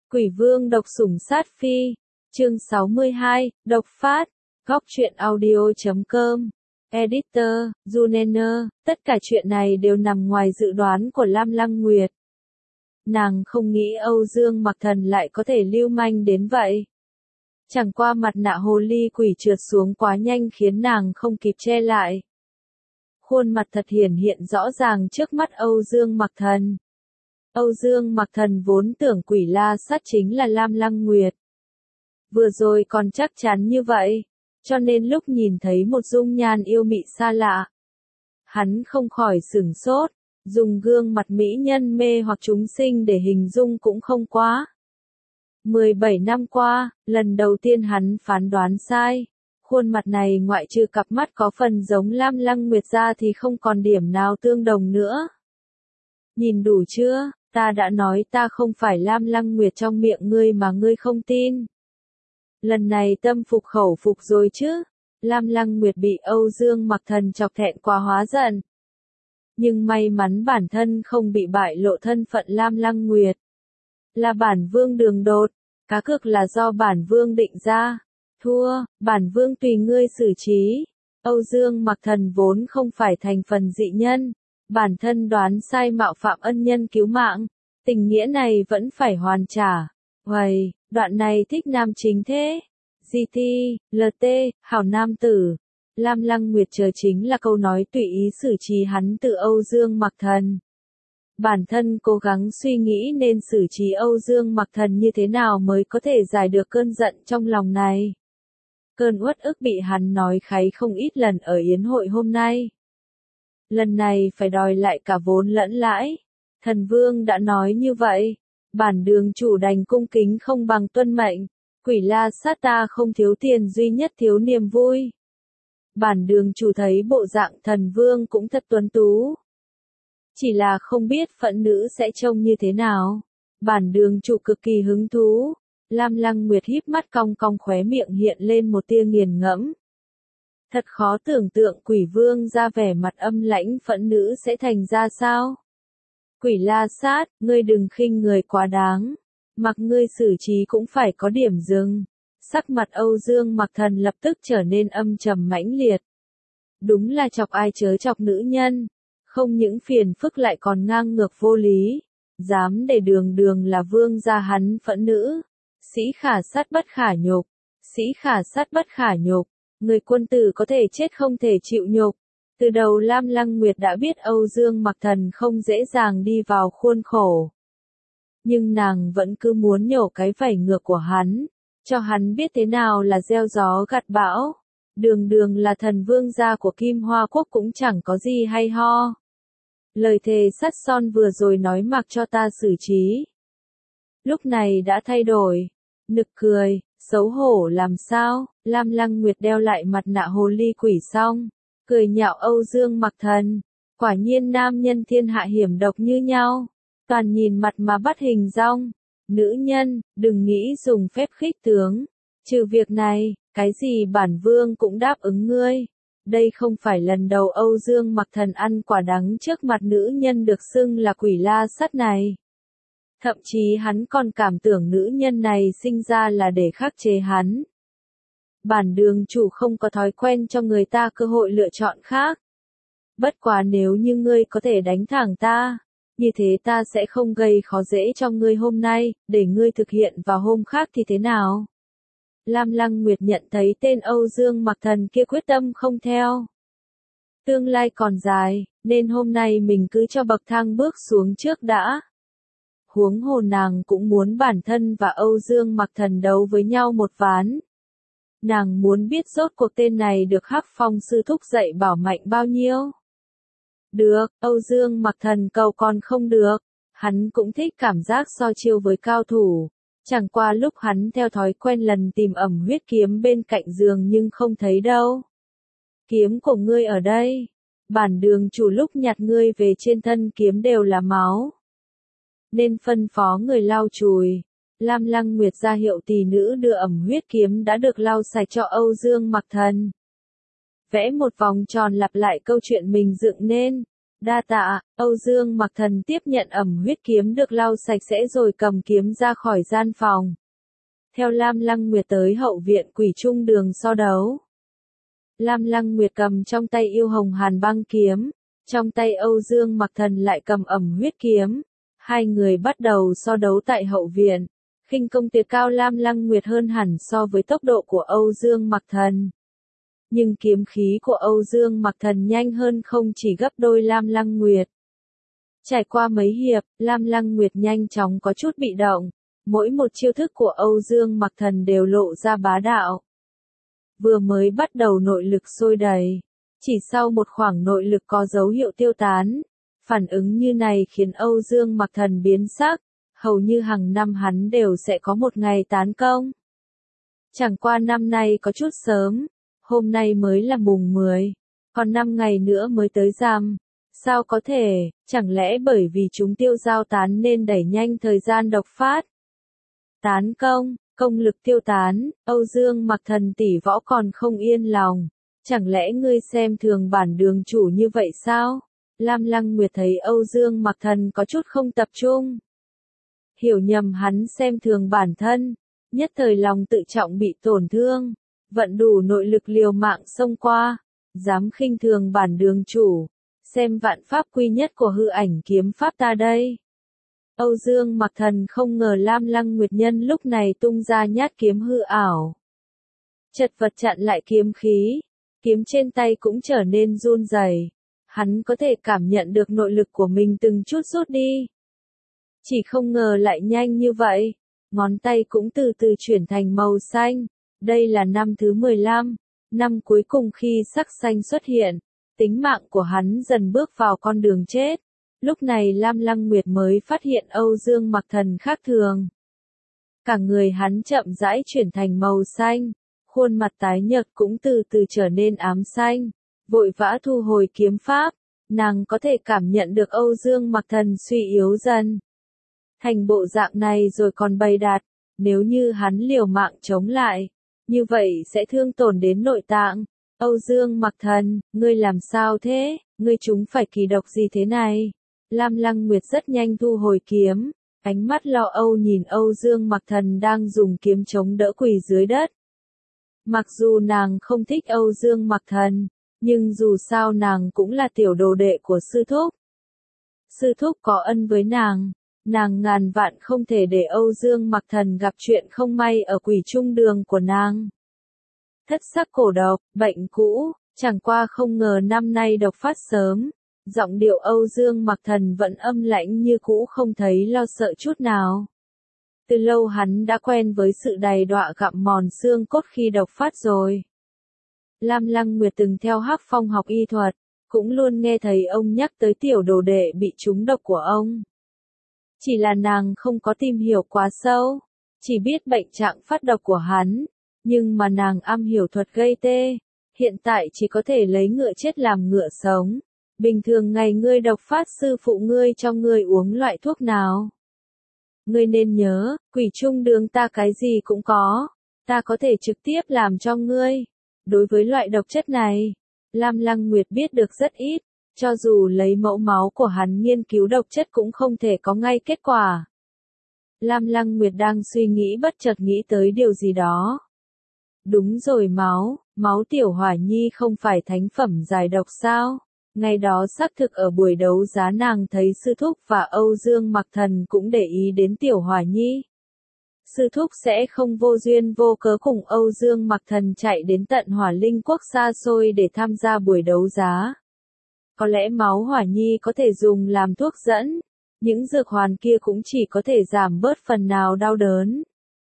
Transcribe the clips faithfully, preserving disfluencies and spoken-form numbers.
Quỷ vương độc sủng sát phi, chương sáu mươi hai, độc phát, góc truyện audio chấm com, editor, Junenner, tất cả chuyện này đều nằm ngoài dự đoán của Lam Lăng Nguyệt. Nàng không nghĩ Âu Dương Mặc Thần lại có thể lưu manh đến vậy. Chẳng qua mặt nạ hồ ly quỷ trượt xuống quá nhanh khiến nàng không kịp che lại. Khuôn mặt thật hiển hiện rõ ràng trước mắt Âu Dương Mặc Thần. Âu Dương Mặc Thần vốn tưởng quỷ la sát chính là Lam Lăng Nguyệt. Vừa rồi còn chắc chắn như vậy, cho nên lúc nhìn thấy một dung nhan yêu mị xa lạ, hắn không khỏi sửng sốt, dùng gương mặt mỹ nhân mê hoặc chúng sinh để hình dung cũng không quá. mười bảy năm qua, lần đầu tiên hắn phán đoán sai. Khuôn mặt này ngoại trừ cặp mắt có phần giống Lam Lăng Nguyệt ra thì không còn điểm nào tương đồng nữa. Nhìn đủ chưa, ta đã nói ta không phải Lam Lăng Nguyệt trong miệng ngươi mà ngươi không tin. Lần này tâm phục khẩu phục rồi chứ. Lam Lăng Nguyệt bị Âu Dương Mặc Thần chọc thẹn quá hóa giận. Nhưng may mắn bản thân không bị bại lộ thân phận Lam Lăng Nguyệt. Là bản vương đường đột, cá cược là do bản vương định ra. Thua, bản vương tùy ngươi xử trí. Âu Dương Mặc Thần vốn không phải thành phần dị nhân. Bản thân đoán sai mạo phạm ân nhân cứu mạng. Tình nghĩa này vẫn phải hoàn trả. Uầy, đoạn này thích nam chính thế. giê tê, lờ tê, hảo nam tử. Lam Lăng Nguyệt chờ chính là câu nói tùy ý xử trí hắn từ Âu Dương Mặc Thần. Bản thân cố gắng suy nghĩ nên xử trí Âu Dương Mặc Thần như thế nào mới có thể giải được cơn giận trong lòng này. Cơn uất ức bị hắn nói kháy không ít lần ở yến hội hôm nay. Lần này phải đòi lại cả vốn lẫn lãi. Thần vương đã nói như vậy. Bản đường chủ đành cung kính không bằng tuân mệnh. Quỷ la sát ta không thiếu tiền duy nhất thiếu niềm vui. Bản đường chủ thấy bộ dạng thần vương cũng thật tuấn tú. Chỉ là không biết phận nữ sẽ trông như thế nào. Bản đường chủ cực kỳ hứng thú. Lam Lăng Nguyệt híp mắt cong cong khóe miệng hiện lên một tia nghiền ngẫm. Thật khó tưởng tượng quỷ vương ra vẻ mặt âm lãnh phận nữ sẽ thành ra sao. Quỷ la sát, ngươi đừng khinh người quá đáng. Mặc ngươi xử trí cũng phải có điểm dừng. Sắc mặt Âu Dương Mặc Thần lập tức trở nên âm trầm mãnh liệt. Đúng là chọc ai chớ chọc nữ nhân. Không những phiền phức lại còn ngang ngược vô lý. Dám để đường đường là vương gia hắn phẫn nữ. Sĩ khả sát bất khả nhục. Sĩ khả sát bất khả nhục. Người quân tử có thể chết không thể chịu nhục. Từ đầu Lam Lăng Nguyệt đã biết Âu Dương Mặc Thần không dễ dàng đi vào khuôn khổ. Nhưng nàng vẫn cứ muốn nhổ cái vảy ngược của hắn. Cho hắn biết thế nào là gieo gió gặt bão. Đường đường là thần vương gia của Kim Hoa Quốc cũng chẳng có gì hay ho. Lời thề sắt son vừa rồi nói mặc cho ta xử trí. Lúc này đã thay đổi. Nực cười, xấu hổ làm sao. Lam Lăng Nguyệt đeo lại mặt nạ hồ ly quỷ xong. Cười nhạo Âu Dương Mặc Thần. Quả nhiên nam nhân thiên hạ hiểm độc như nhau. Toàn nhìn mặt mà bắt hình dong. Nữ nhân, đừng nghĩ dùng phép khích tướng. Trừ việc này, cái gì bản vương cũng đáp ứng ngươi. Đây không phải lần đầu Âu Dương Mặc Thần ăn quả đắng trước mặt nữ nhân được xưng là quỷ la sát này. Thậm chí hắn còn cảm tưởng nữ nhân này sinh ra là để khắc chế hắn. Bản đường chủ không có thói quen cho người ta cơ hội lựa chọn khác. Bất quá nếu như ngươi có thể đánh thẳng ta, như thế ta sẽ không gây khó dễ cho ngươi hôm nay, để ngươi thực hiện vào hôm khác thì thế nào? Lam Lăng Nguyệt nhận thấy tên Âu Dương Mặc Thần kia quyết tâm không theo. Tương lai còn dài, nên hôm nay mình cứ cho bậc thang bước xuống trước đã. Huống hồ nàng cũng muốn bản thân và Âu Dương Mặc Thần đấu với nhau một ván. Nàng muốn biết rốt cuộc tên này được Hắc Phong sư thúc dạy bảo mạnh bao nhiêu. Được, Âu Dương Mặc Thần cầu còn không được. Hắn cũng thích cảm giác so chiêu với cao thủ. Chẳng qua lúc hắn theo thói quen lần tìm ẩm huyết kiếm bên cạnh giường nhưng không thấy đâu. Kiếm của ngươi ở đây. Bản đường chủ lúc nhặt ngươi về trên thân kiếm đều là máu. Nên phân phó người lau chùi. Lam Lăng Nguyệt ra hiệu tỷ nữ đưa ẩm huyết kiếm đã được lau sạch cho Âu Dương Mặc Thần. Vẽ một vòng tròn lặp lại câu chuyện mình dựng nên. Đa tạ, Âu Dương Mặc Thần tiếp nhận ẩm huyết kiếm được lau sạch sẽ rồi cầm kiếm ra khỏi gian phòng. Theo Lam Lăng Nguyệt tới hậu viện Quỷ Trung Đường so đấu. Lam Lăng Nguyệt cầm trong tay yêu hồng hàn băng kiếm, trong tay Âu Dương Mặc Thần lại cầm ẩm huyết kiếm. Hai người bắt đầu so đấu tại hậu viện. Khinh công tuyệt cao Lam Lăng Nguyệt hơn hẳn so với tốc độ của Âu Dương Mặc Thần. Nhưng kiếm khí của Âu Dương Mặc Thần nhanh hơn không chỉ gấp đôi Lam Lăng Nguyệt. Trải qua mấy hiệp, Lam Lăng Nguyệt nhanh chóng có chút bị động. Mỗi một chiêu thức của Âu Dương Mặc Thần đều lộ ra bá đạo. Vừa mới bắt đầu nội lực sôi đầy. Chỉ sau một khoảng nội lực có dấu hiệu tiêu tán. Phản ứng như này khiến Âu Dương Mặc Thần biến sắc. Hầu như hàng năm hắn đều sẽ có một ngày tán công. Chẳng qua năm nay có chút sớm. Hôm nay mới là mùng mười. Còn năm ngày nữa mới tới rằm. Sao có thể, chẳng lẽ bởi vì chúng tiêu giao tán nên đẩy nhanh thời gian độc phát? Tán công, công lực tiêu tán, Âu Dương Mặc Thần tỷ võ còn không yên lòng. Chẳng lẽ ngươi xem thường bản đường chủ như vậy sao? Lam Lăng Nguyệt thấy Âu Dương Mặc Thần có chút không tập trung. Hiểu nhầm hắn xem thường bản thân, nhất thời lòng tự trọng bị tổn thương, vận đủ nội lực liều mạng xông qua, dám khinh thường bản đường chủ, xem vạn pháp quy nhất của hư ảnh kiếm pháp ta đây. Âu Dương Mặc Thần không ngờ Lam Lăng Nguyệt nhân lúc này tung ra nhát kiếm hư ảo. Chật vật chặn lại kiếm khí, kiếm trên tay cũng trở nên run rẩy. Hắn có thể cảm nhận được nội lực của mình từng chút rút đi. Chỉ không ngờ lại nhanh như vậy, ngón tay cũng từ từ chuyển thành màu xanh. Đây là năm thứ mười lăm, năm cuối cùng khi sắc xanh xuất hiện, tính mạng của hắn dần bước vào con đường chết. Lúc này Lam Lăng Nguyệt mới phát hiện Âu Dương Mặc Thần khác thường. Cả người hắn chậm rãi chuyển thành màu xanh, khuôn mặt tái nhợt cũng từ từ trở nên ám xanh, vội vã thu hồi kiếm pháp, nàng có thể cảm nhận được Âu Dương Mặc Thần suy yếu dần. Thành bộ dạng này rồi còn bày đặt, nếu như hắn liều mạng chống lại, như vậy sẽ thương tổn đến nội tạng. Âu Dương Mặc Thần, ngươi làm sao thế, ngươi trúng phải kỳ độc gì thế này? Lam Lăng Nguyệt rất nhanh thu hồi kiếm, ánh mắt lo âu nhìn Âu Dương Mặc Thần đang dùng kiếm chống đỡ quỳ dưới đất. Mặc dù nàng không thích Âu Dương Mặc Thần, nhưng dù sao nàng cũng là tiểu đồ đệ của sư thúc. Sư thúc có ân với nàng, nàng ngàn vạn không thể để Âu Dương Mặc Thần gặp chuyện không may ở Quỷ Trung Đường của nàng. Thất sắc cổ độc, bệnh cũ, chẳng qua không ngờ năm nay độc phát sớm. Giọng điệu Âu Dương Mặc Thần vẫn âm lãnh như cũ, không thấy lo sợ chút nào. Từ lâu hắn đã quen với sự đầy đọa gặm mòn xương cốt khi độc phát rồi. Lam Lăng Nguyệt từng theo Hắc Phong học y thuật, cũng luôn nghe thấy ông nhắc tới tiểu đồ đệ bị trúng độc của ông. Chỉ là nàng không có tìm hiểu quá sâu, chỉ biết bệnh trạng phát độc của hắn, nhưng mà nàng am hiểu thuật gây tê, hiện tại chỉ có thể lấy ngựa chết làm ngựa sống. Bình thường ngày ngươi độc phát sư phụ ngươi cho ngươi uống loại thuốc nào? Ngươi nên nhớ, Quỷ Trung Đường ta cái gì cũng có, ta có thể trực tiếp làm cho ngươi. Đối với loại độc chất này, Lam Lăng Nguyệt biết được rất ít, cho dù lấy mẫu máu của hắn nghiên cứu độc chất cũng không thể có ngay kết quả. Lam Lăng Nguyệt đang suy nghĩ bất chợt nghĩ tới điều gì đó. Đúng rồi, máu, máu Tiểu Hỏa Nhi không phải thánh phẩm giải độc sao? Ngày đó xác thực ở buổi đấu giá nàng thấy sư thúc và Âu Dương Mặc Thần cũng để ý đến Tiểu Hỏa Nhi. Sư thúc sẽ không vô duyên vô cớ cùng Âu Dương Mặc Thần chạy đến tận Hỏa Linh Quốc xa xôi để tham gia buổi đấu giá. Có lẽ máu Hỏa Nhi có thể dùng làm thuốc dẫn, những dược hoàn kia cũng chỉ có thể giảm bớt phần nào đau đớn.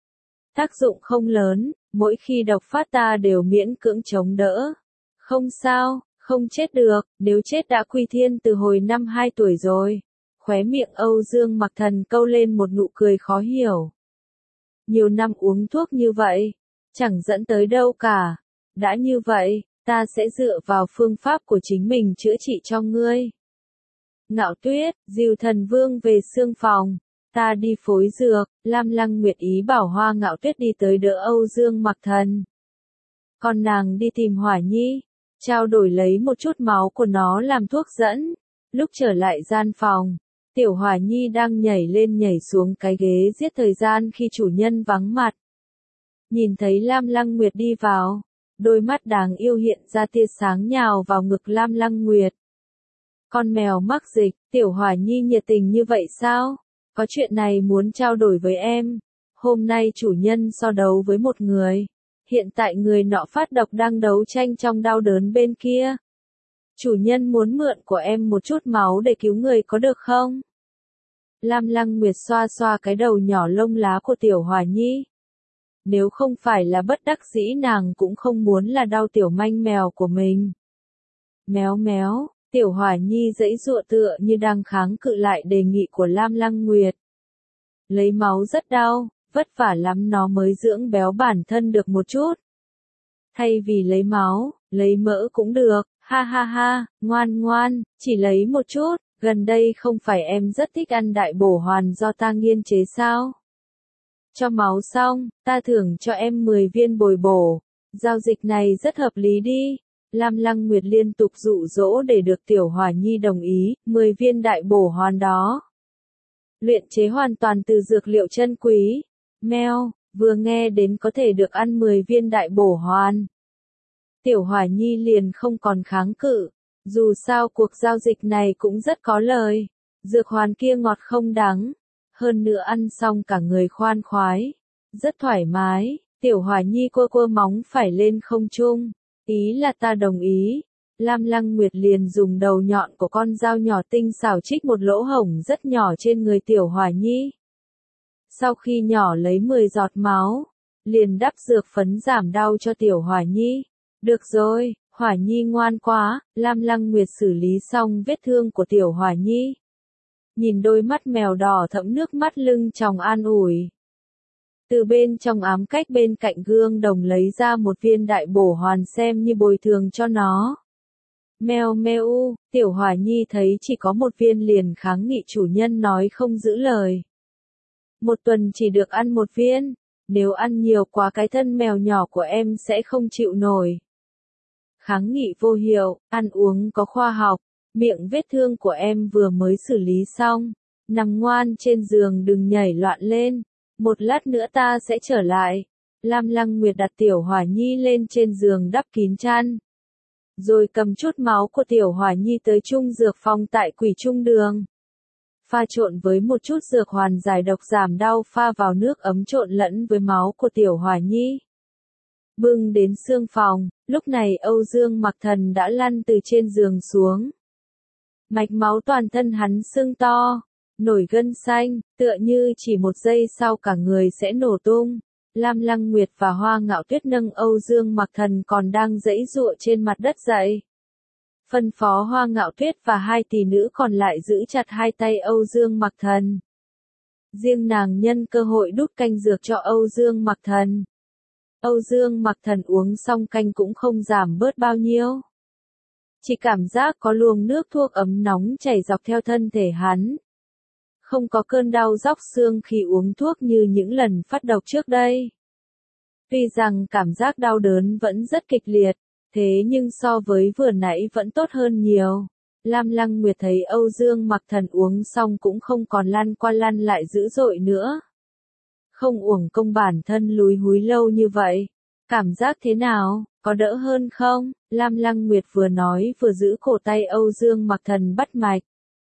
Tác dụng không lớn, mỗi khi độc phát ta đều miễn cưỡng chống đỡ. Không sao. Không chết được, nếu chết đã quy thiên từ hồi năm hai tuổi rồi. Khóe miệng Âu Dương Mặc Thần câu lên một nụ cười khó hiểu. Nhiều năm uống thuốc như vậy, chẳng dẫn tới đâu cả. Đã như vậy, ta sẽ dựa vào phương pháp của chính mình chữa trị cho ngươi. Ngạo Tuyết, dìu Thần Vương về xương phòng. Ta đi phối dược. Lam Lăng Nguyệt ý bảo Hoa Ngạo Tuyết đi tới đỡ Âu Dương Mặc Thần. Còn nàng đi tìm Hỏa Nhi, trao đổi lấy một chút máu của nó làm thuốc dẫn. Lúc trở lại gian phòng, Tiểu Hỏa Nhi đang nhảy lên nhảy xuống cái ghế giết thời gian khi chủ nhân vắng mặt. Nhìn thấy Lam Lăng Nguyệt đi vào, đôi mắt đáng yêu hiện ra tia sáng nhào vào ngực Lam Lăng Nguyệt. Con mèo mắc dịch, Tiểu Hỏa Nhi nhiệt tình như vậy sao? Có chuyện này muốn trao đổi với em. Hôm nay chủ nhân so đấu với một người. Hiện tại người nọ phát độc đang đấu tranh trong đau đớn bên kia. Chủ nhân muốn mượn của em một chút máu để cứu người có được không? Lam Lăng Nguyệt xoa xoa cái đầu nhỏ lông lá của Tiểu Hỏa Nhi. Nếu không phải là bất đắc dĩ nàng cũng không muốn là đau tiểu manh mèo của mình. Méo méo, Tiểu Hỏa Nhi giãy giụa tựa như đang kháng cự lại đề nghị của Lam Lăng Nguyệt. Lấy máu rất đau, vất vả lắm nó mới dưỡng béo bản thân được một chút. Thay vì lấy máu, lấy mỡ cũng được, ha ha ha, ngoan ngoan, chỉ lấy một chút, gần đây không phải em rất thích ăn đại bổ hoàn do ta nghiên chế sao? Cho máu xong, ta thưởng cho em mười viên bồi bổ. Giao dịch này rất hợp lý đi. Lam Lăng Nguyệt liên tục dụ dỗ để được Tiểu Hỏa Nhi đồng ý, mười viên đại bổ hoàn đó. Luyện chế hoàn toàn từ dược liệu chân quý. Meo, vừa nghe đến có thể được ăn mười viên đại bổ hoàn. Tiểu Hỏa Nhi liền không còn kháng cự. Dù sao cuộc giao dịch này cũng rất có lời. Dược hoàn kia ngọt không đắng. Hơn nữa ăn xong cả người khoan khoái. Rất thoải mái. Tiểu Hỏa Nhi quơ quơ móng phải lên không trung. Ý là ta đồng ý. Lam Lăng Nguyệt liền dùng đầu nhọn của con dao nhỏ tinh xảo trích một lỗ hổng rất nhỏ trên người Tiểu Hỏa Nhi. Sau khi nhỏ lấy mười giọt máu, liền đắp dược phấn giảm đau cho Tiểu Hỏa Nhi. Được rồi, Hỏa Nhi ngoan quá, Lam Lăng Nguyệt xử lý xong vết thương của Tiểu Hỏa Nhi. Nhìn đôi mắt mèo đỏ thẫm nước mắt lưng tròng an ủi. Từ bên trong ám cách bên cạnh gương đồng lấy ra một viên đại bổ hoàn xem như bồi thường cho nó. Meo meo, Tiểu Hỏa Nhi thấy chỉ có một viên liền kháng nghị chủ nhân nói không giữ lời. Một tuần chỉ được ăn một viên, nếu ăn nhiều quá cái thân mèo nhỏ của em sẽ không chịu nổi. Kháng nghị vô hiệu, ăn uống có khoa học, miệng vết thương của em vừa mới xử lý xong, nằm ngoan trên giường đừng nhảy loạn lên, một lát nữa ta sẽ trở lại. Lam Lăng Nguyệt đặt Tiểu Hỏa Nhi lên trên giường đắp kín chăn. Rồi cầm chút máu của Tiểu Hỏa Nhi tới trung dược phòng tại Quỷ Trung Đường. Pha trộn với một chút dược hoàn giải độc giảm đau pha vào nước ấm trộn lẫn với máu của Tiểu Hỏa Nhi. Bưng đến xương phòng, lúc này Âu Dương Mặc Thần đã lăn từ trên giường xuống. Mạch máu toàn thân hắn sưng to, nổi gân xanh, tựa như chỉ một giây sau cả người sẽ nổ tung. Lam Lăng Nguyệt và Hoa Ngạo Tuyết nâng Âu Dương Mặc Thần còn đang giãy giụa trên mặt đất dậy. Phân phó Hoa Ngạo Tuyết và hai tỷ nữ còn lại giữ chặt hai tay Âu Dương Mặc Thần. Riêng nàng nhân cơ hội đút canh dược cho Âu Dương Mặc Thần. Âu Dương Mặc Thần uống xong canh cũng không giảm bớt bao nhiêu. Chỉ cảm giác có luồng nước thuốc ấm nóng chảy dọc theo thân thể hắn. Không có cơn đau róc xương khi uống thuốc như những lần phát độc trước đây. Tuy rằng cảm giác đau đớn vẫn rất kịch liệt, thế nhưng so với vừa nãy vẫn tốt hơn nhiều. Lam Lăng Nguyệt thấy Âu Dương Mặc Thần uống xong cũng không còn lăn qua lăn lại dữ dội nữa. Không uổng công bản thân lúi húi lâu như vậy. Cảm giác thế nào, có đỡ hơn không? Lam Lăng Nguyệt vừa nói vừa giữ cổ tay Âu Dương Mặc Thần bắt mạch.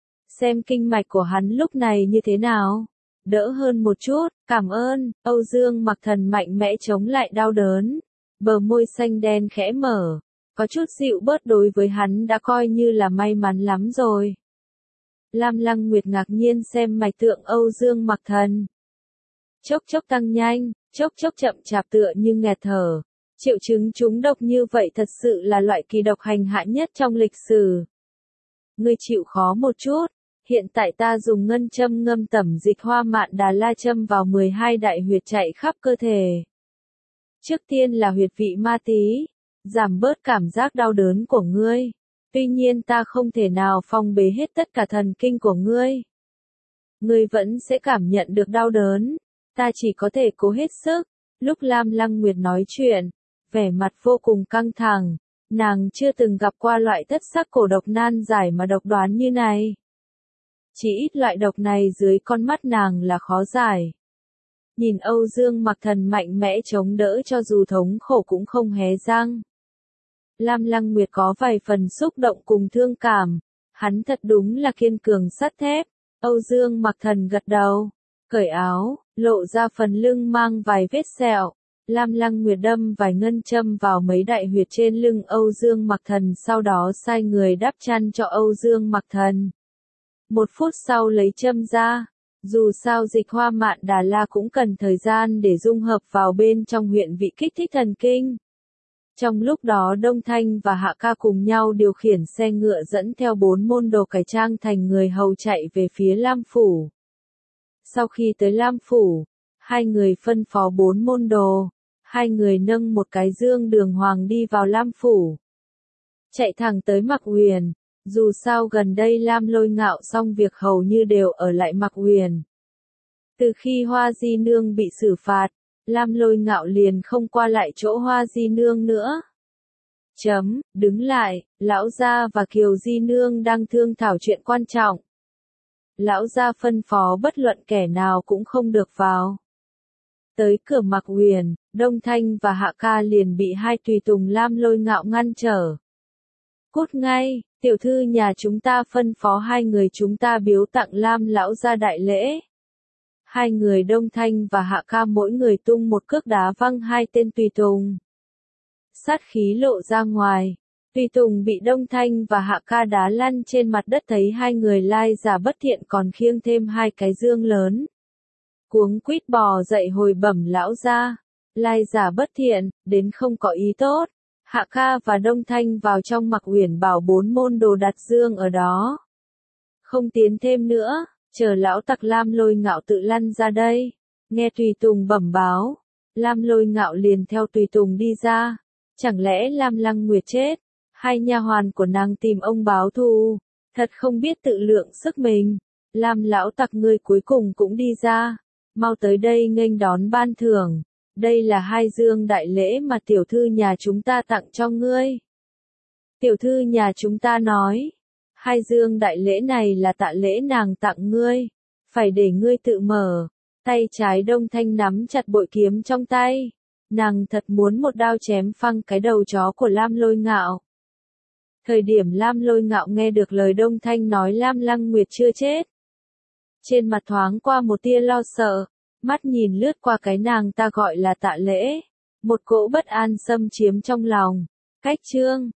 Xem kinh mạch của hắn lúc này như thế nào? Đỡ hơn một chút, cảm ơn. Âu Dương Mặc Thần mạnh mẽ chống lại đau đớn. Bờ môi xanh đen khẽ mở. Có chút dịu bớt đối với hắn đã coi như là may mắn lắm rồi. Lam Lăng Nguyệt ngạc nhiên xem mạch tượng Âu Dương Mặc Thần. Chốc chốc tăng nhanh, chốc chốc chậm chạp tựa như nghẹt thở. Triệu chứng trúng độc như vậy thật sự là loại kỳ độc hành hạ nhất trong lịch sử. Ngươi chịu khó một chút, hiện tại ta dùng ngân châm ngâm tẩm dịch hoa mạn đà la châm vào mười hai đại huyệt chạy khắp cơ thể. Trước tiên là huyệt vị ma tí, giảm bớt cảm giác đau đớn của ngươi. Tuy nhiên ta không thể nào phong bế hết tất cả thần kinh của ngươi. Ngươi vẫn sẽ cảm nhận được đau đớn. Ta chỉ có thể cố hết sức. Lúc Lam Lăng Nguyệt nói chuyện, vẻ mặt vô cùng căng thẳng, Nàng chưa từng gặp qua loại thất sắc cổ độc nan giải mà độc đoán như này. Chỉ ít loại độc này dưới con mắt nàng là khó giải. Nhìn Âu Dương Mặc Thần mạnh mẽ chống đỡ cho dù thống khổ cũng không hé răng. Lam Lăng Nguyệt có vài phần xúc động cùng thương cảm. Hắn thật đúng là kiên cường sắt thép. Âu Dương Mặc Thần gật đầu, cởi áo, lộ ra phần lưng mang vài vết sẹo. Lam Lăng Nguyệt đâm vài ngân châm vào mấy đại huyệt trên lưng Âu Dương Mặc Thần, sau đó sai người đắp chăn cho Âu Dương Mặc Thần. Một phút sau lấy châm ra. Dù sao dịch hoa mạn Đà La cũng cần thời gian để dung hợp vào bên trong huyệt vị kích thích thần kinh. Trong lúc đó Đông Thanh và Hạ Ca cùng nhau điều khiển xe ngựa dẫn theo bốn môn đồ cải trang thành người hầu chạy về phía Lam Phủ. Sau khi tới Lam Phủ, hai người phân phó bốn môn đồ, hai người nâng một cái dương đường hoàng đi vào Lam Phủ. Chạy thẳng tới Mạc Huyền, dù sao gần đây Lam Lôi Ngạo xong việc hầu như đều ở lại Mạc Huyền. Từ khi Hoa Di Nương bị xử phạt, Lam Lôi Ngạo liền không qua lại chỗ Hoa Di Nương nữa. Chấm, đứng lại, lão gia và Kiều Di Nương đang thương thảo chuyện quan trọng. Lão gia phân phó bất luận kẻ nào cũng không được vào. Tới cửa Mạc Huyền, Đông Thanh và Hạ Ca liền bị hai tùy tùng Lam Lôi Ngạo ngăn trở. Cút ngay, tiểu thư nhà chúng ta phân phó hai người chúng ta biếu tặng Lam lão gia đại lễ. Hai người Đông Thanh và Hạ Ca mỗi người tung một cước đá văng hai tên tùy tùng. Sát khí lộ ra ngoài, tùy tùng bị Đông Thanh và Hạ Ca đá lăn trên mặt đất, thấy hai người lai giả bất thiện còn khiêng thêm hai cái dương lớn. Cuống quýt bò dậy hồi bẩm lão gia, lai giả bất thiện, đến không có ý tốt. Hạ Ca và Đông Thanh vào trong Mạc Huyền bảo bốn môn đồ đặt dương ở đó. Không tiến thêm nữa, chờ lão tặc Lam Lôi Ngạo tự lăn ra đây. Nghe tùy tùng bẩm báo, Lam Lôi Ngạo liền theo tùy tùng đi ra. Chẳng lẽ Lam Lăng Nguyệt chết? Hai nha hoàn của nàng tìm ông báo thù, thật không biết tự lượng sức mình. Lam lão tặc ngươi cuối cùng cũng đi ra, mau tới đây nghênh đón ban thưởng. Đây là hai dương đại lễ mà tiểu thư nhà chúng ta tặng cho ngươi. Tiểu thư nhà chúng ta nói, hai dương đại lễ này là tạ lễ nàng tặng ngươi, phải để ngươi tự mở. Tay trái Đông Thanh nắm chặt bội kiếm trong tay, nàng thật muốn một đao chém phăng cái đầu chó của Lam Lôi Ngạo. Thời điểm Lam Lôi Ngạo nghe được lời Đông Thanh nói Lam Lăng Nguyệt chưa chết, trên mặt thoáng qua một tia lo sợ. Mắt nhìn lướt qua cái nàng ta gọi là tạ lễ, một cỗ bất an xâm chiếm trong lòng. Cách chương